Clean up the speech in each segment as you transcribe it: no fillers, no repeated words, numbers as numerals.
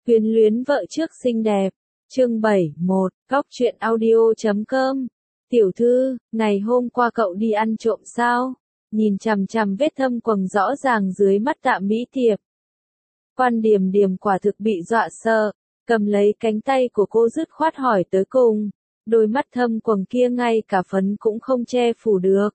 Quyến luyến vợ trước xinh đẹp. Chương 71, Góc truyện audio.com. Tiểu thư, ngày hôm qua cậu đi ăn trộm sao? Nhìn chằm chằm vết thâm quầng rõ ràng dưới mắt Tạ Mỹ Tiệp. Quan Điềm Điềm quả thực bị dọa sợ, cầm lấy cánh tay của cô dứt khoát hỏi tới cùng. Đôi mắt thâm quầng kia ngay cả phấn cũng không che phủ được.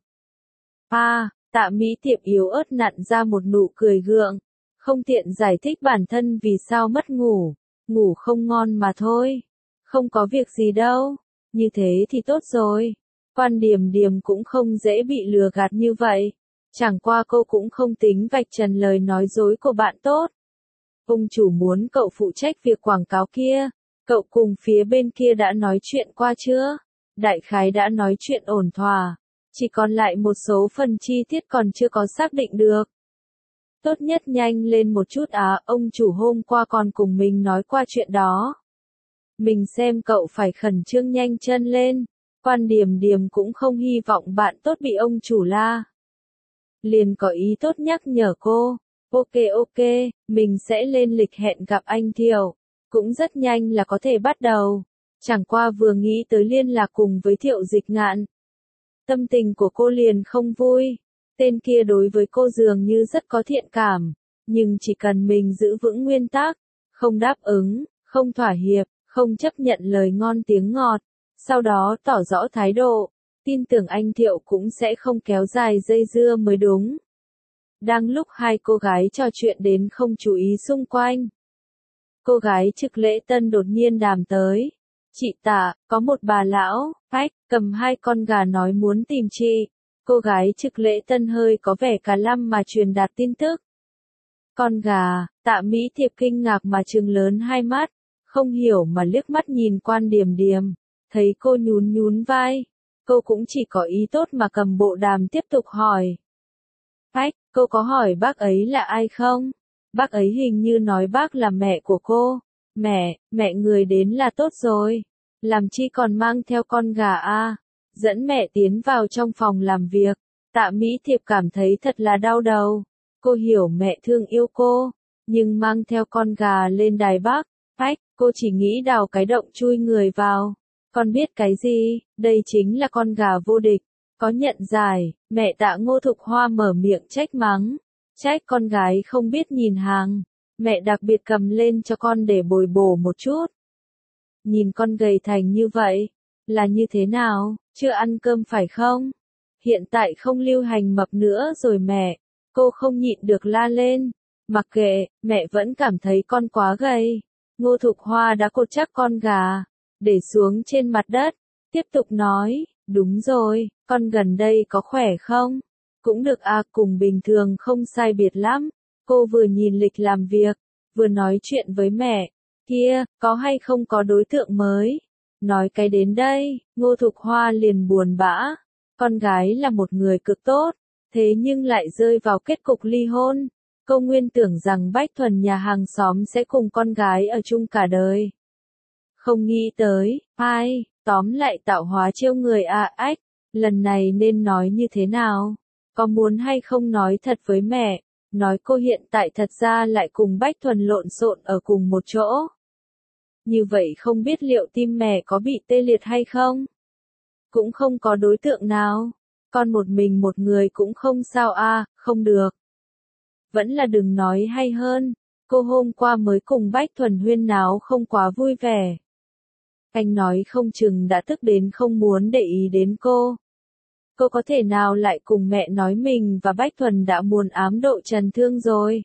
Tạ Mỹ Tiệp yếu ớt nặn ra một nụ cười gượng. Không tiện giải thích bản thân vì sao mất ngủ. Ngủ không ngon mà thôi. Không có việc gì đâu. Như thế thì tốt rồi. Quan Điềm Điềm cũng không dễ bị lừa gạt như vậy. Chẳng qua cô cũng không tính vạch trần lời nói dối của bạn tốt. Ông chủ muốn cậu phụ trách việc quảng cáo kia. Cậu cùng phía bên kia đã nói chuyện qua chưa? Đại khái đã nói chuyện ổn thỏa. Chỉ còn lại một số phần chi tiết còn chưa có xác định được. Tốt nhất nhanh lên một chút ông chủ hôm qua còn cùng mình nói qua chuyện đó. Mình xem cậu phải khẩn trương nhanh chân lên. Quan Điềm Điềm cũng không hy vọng bạn tốt bị ông chủ la. Liền có ý tốt nhắc nhở cô. Ok, mình sẽ lên lịch hẹn gặp anh Thiệu. Cũng rất nhanh là có thể bắt đầu. Chẳng qua vừa nghĩ tới liên lạc cùng với Thiệu Dịch Ngạn. Tâm tình của cô liền không vui. Tên kia đối với cô dường như rất có thiện cảm. Nhưng chỉ cần mình giữ vững nguyên tắc, không đáp ứng, không thỏa hiệp, không chấp nhận lời ngon tiếng ngọt, sau đó tỏ rõ thái độ, tin tưởng anh Thiệu cũng sẽ không kéo dài dây dưa mới đúng. Đang lúc hai cô gái trò chuyện đến không chú ý xung quanh. Cô gái Trực Lễ Tân đột nhiên đàm tới. Chị Tạ, có một bà lão, phách, cầm 2 con gà nói muốn tìm chị. Cô gái Trực Lễ Tân hơi có vẻ cả lăm mà truyền đạt tin tức. Con gà, Tạ Mỹ Tiệp kinh ngạc mà trừng lớn hai mắt, không hiểu mà liếc mắt nhìn Quan Điềm Điềm, thấy cô nhún nhún vai. Cô cũng chỉ có ý tốt mà cầm bộ đàm tiếp tục hỏi. Phách, cô có hỏi bác ấy là ai không? Bác ấy hình như nói bác là mẹ của cô. Mẹ người đến là tốt rồi. Làm chi còn mang theo con gà Dẫn mẹ tiến vào trong phòng làm việc. Tạ Mỹ Thiệp cảm thấy thật là đau đầu. Cô hiểu mẹ thương yêu cô, nhưng mang theo con gà lên Đài Bắc, phách, cô chỉ nghĩ đào cái động chui người vào. Con biết cái gì, đây chính là con gà vô địch. Có nhận giải, mẹ Tạ Ngô Thục Hoa mở miệng trách mắng. Trách con gái không biết nhìn hàng. Mẹ đặc biệt cầm lên cho con để bồi bổ một chút. Nhìn con gầy thành như vậy, là như thế nào, chưa ăn cơm phải không? Hiện tại không lưu hành mập nữa rồi mẹ. Cô không nhịn được la lên. Mặc kệ, mẹ vẫn cảm thấy con quá gầy. Ngô Thục Hoa đã cột chắc con gà, để xuống trên mặt đất, tiếp tục nói, đúng rồi, con gần đây có khỏe không? Cũng được cùng bình thường không sai biệt lắm. Cô vừa nhìn lịch làm việc, vừa nói chuyện với mẹ. Kia, có hay không có đối tượng mới? Nói cái đến đây, Ngô Thục Hoa liền buồn bã. Con gái là một người cực tốt, thế nhưng lại rơi vào kết cục ly hôn. Cô nguyên tưởng rằng Bách Thuần nhà hàng xóm sẽ cùng con gái ở chung cả đời. Không nghĩ tới, tóm lại tạo hóa trêu người ách, lần này nên nói như thế nào? Có muốn hay không nói thật với mẹ, nói cô hiện tại thật ra lại cùng Bách Thuần lộn xộn ở cùng một chỗ. Như vậy không biết liệu tim mẹ có bị tê liệt hay không? Cũng không có đối tượng nào. Con một mình một người cũng không sao không được. Vẫn là đừng nói hay hơn. Cô hôm qua mới cùng Bách Thuần huyên náo không quá vui vẻ. Anh nói không chừng đã tức đến không muốn để ý đến cô. Cô có thể nào lại cùng mẹ nói mình và Bách Thuần đã muốn ám độ trần thương rồi.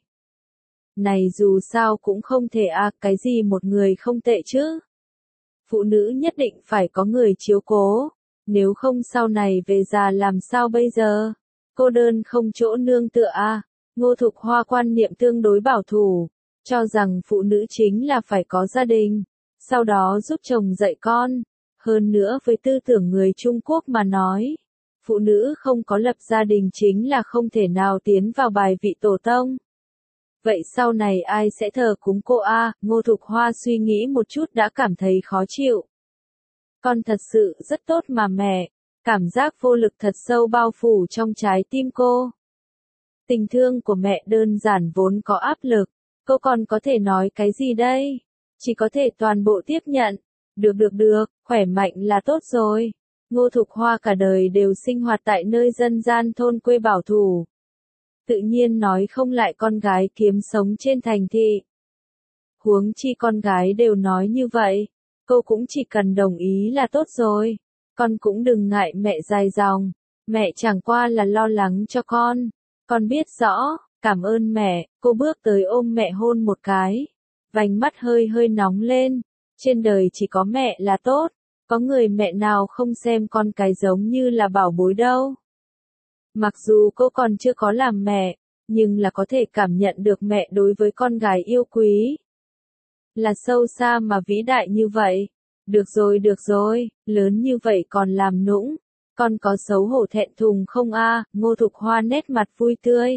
Này dù sao cũng không thể cái gì một người không tệ chứ. Phụ nữ nhất định phải có người chiếu cố. Nếu không sau này về già làm sao bây giờ? Cô đơn không chỗ nương tựa Ngô Thục Hoa quan niệm tương đối bảo thủ, cho rằng phụ nữ chính là phải có gia đình, sau đó giúp chồng dạy con. Hơn nữa với tư tưởng người Trung Quốc mà nói, phụ nữ không có lập gia đình chính là không thể nào tiến vào bài vị tổ tông. Vậy sau này ai sẽ thờ cúng cô Ngô Thục Hoa suy nghĩ một chút đã cảm thấy khó chịu. Con thật sự rất tốt mà mẹ. Cảm giác vô lực thật sâu bao phủ trong trái tim cô. Tình thương của mẹ đơn giản vốn có áp lực. Cô còn có thể nói cái gì đây? chỉ có thể toàn bộ tiếp nhận. Được, khỏe mạnh là tốt rồi. Ngô Thục Hoa cả đời đều sinh hoạt tại nơi dân gian thôn quê bảo thủ. Tự nhiên nói không lại con gái kiếm sống trên thành thị. Huống chi con gái đều nói như vậy, cô cũng chỉ cần đồng ý là tốt rồi. Con cũng đừng ngại mẹ dài dòng, mẹ chẳng qua là lo lắng cho con biết rõ, cảm ơn mẹ. Cô bước tới ôm mẹ hôn một cái, vành mắt hơi hơi nóng lên, trên đời chỉ có mẹ là tốt, có người mẹ nào không xem con cái giống như là bảo bối đâu. Mặc dù cô còn chưa có làm mẹ, nhưng là có thể cảm nhận được mẹ đối với con gái yêu quý là sâu xa mà vĩ đại như vậy. Được rồi, lớn như vậy còn làm nũng, con có xấu hổ thẹn thùng không a? Ngô Thục Hoa nét mặt vui tươi,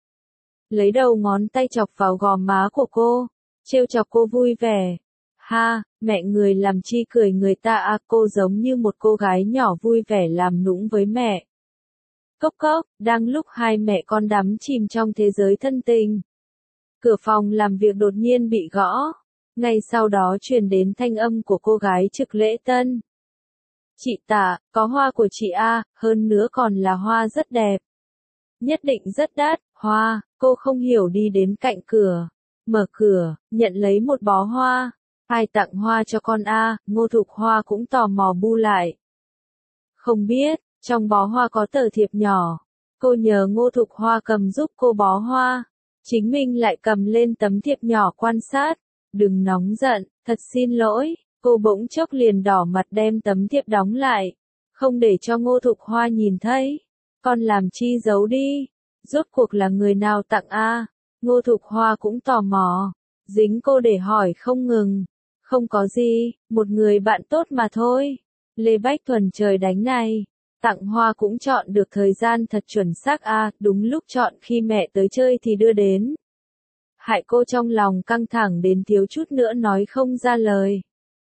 lấy đầu ngón tay chọc vào gò má của cô, trêu chọc cô vui vẻ. Ha, mẹ người làm chi cười người ta a? Cô giống như một cô gái nhỏ vui vẻ làm nũng với mẹ. Cốc, đang lúc hai mẹ con đắm chìm trong thế giới thân tình, cửa phòng làm việc đột nhiên bị gõ. Ngay sau đó truyền đến thanh âm của cô gái trực lễ tân. Chị Tạ, có hoa của chị a, hơn nữa còn là hoa rất đẹp. Nhất định rất đắt, hoa. Cô không hiểu đi đến cạnh cửa, mở cửa, nhận lấy một bó hoa. Ai tặng hoa cho con a? Ngô Thục Hoa cũng tò mò bu lại. Không biết, trong bó hoa có tờ thiệp nhỏ. Cô nhờ Ngô Thục Hoa cầm giúp cô bó hoa, chính mình lại cầm lên tấm thiệp nhỏ quan sát. Đừng nóng giận, thật xin lỗi. Cô bỗng chốc liền đỏ mặt đem tấm thiệp đóng lại, không để cho Ngô Thục Hoa nhìn thấy. Con làm chi giấu đi? Rốt cuộc là người nào tặng a? Ngô Thục Hoa cũng tò mò, dính cô để hỏi không ngừng. Không có gì, một người bạn tốt mà thôi. Lê Bách Thuần trời đánh này, tặng hoa cũng chọn được thời gian thật chuẩn xác a, đúng lúc chọn khi mẹ tới chơi thì đưa đến. Hại cô trong lòng căng thẳng đến thiếu chút nữa nói không ra lời.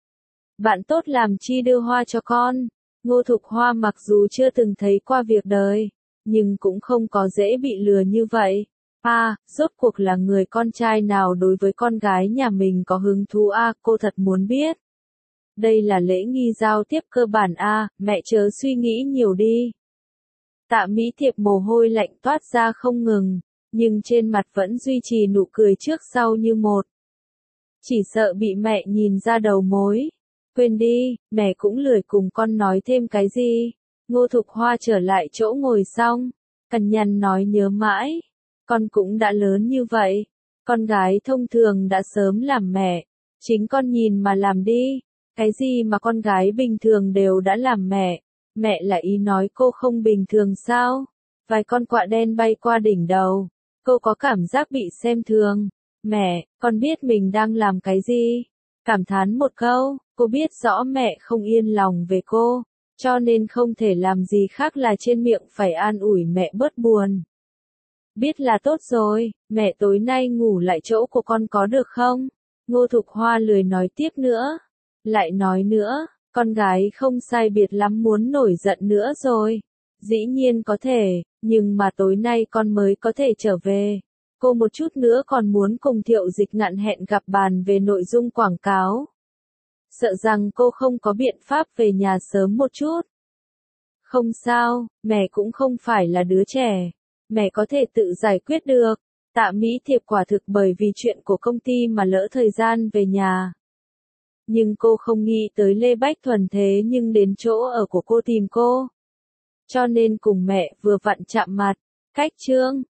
Bạn tốt làm chi đưa hoa cho con? Ngô Thục Hoa mặc dù chưa từng thấy qua việc đời, nhưng cũng không có dễ bị lừa như vậy. Rốt cuộc là người con trai nào đối với con gái nhà mình có hứng thú a? Cô thật muốn biết. Đây là lễ nghi giao tiếp cơ bản a, mẹ chớ suy nghĩ nhiều đi. Tạ Mỹ Thiệp mồ hôi lạnh toát ra không ngừng, nhưng trên mặt vẫn duy trì nụ cười trước sau như một. Chỉ sợ bị mẹ nhìn ra đầu mối. Quên đi, mẹ cũng lười cùng con nói thêm cái gì. Ngô Thục Hoa trở lại chỗ ngồi xong, cằn nhằn nói nhớ mãi. Con cũng đã lớn như vậy, con gái thông thường đã sớm làm mẹ, chính con nhìn mà làm đi. Cái gì mà con gái bình thường đều đã làm mẹ, mẹ là ý nói cô không bình thường sao? Vài con quạ đen bay qua đỉnh đầu, cô có cảm giác bị xem thường. Mẹ, con biết mình đang làm cái gì? Cảm thán một câu, cô biết rõ mẹ không yên lòng về cô, cho nên không thể làm gì khác là trên miệng phải an ủi mẹ bớt buồn. Biết là tốt rồi, mẹ tối nay ngủ lại chỗ của con có được không? Ngô Thục Hoa lười nói tiếp nữa. Lại nói nữa, con gái không sai biệt lắm muốn nổi giận nữa rồi. Dĩ nhiên có thể, nhưng mà tối nay con mới có thể trở về. Cô một chút nữa còn muốn cùng Thiệu Dịch Ngạn hẹn gặp bàn về nội dung quảng cáo. Sợ rằng cô không có biện pháp về nhà sớm một chút. Không sao, mẹ cũng không phải là đứa trẻ. Mẹ có thể tự giải quyết được. Tạ Mỹ Thiệp quả thực bởi vì chuyện của công ty mà lỡ thời gian về nhà. Nhưng cô không nghĩ tới Lê Bách Thuần thế nhưng đến chỗ ở của cô tìm cô. Cho nên cùng mẹ vừa vặn chạm mặt. Cách chương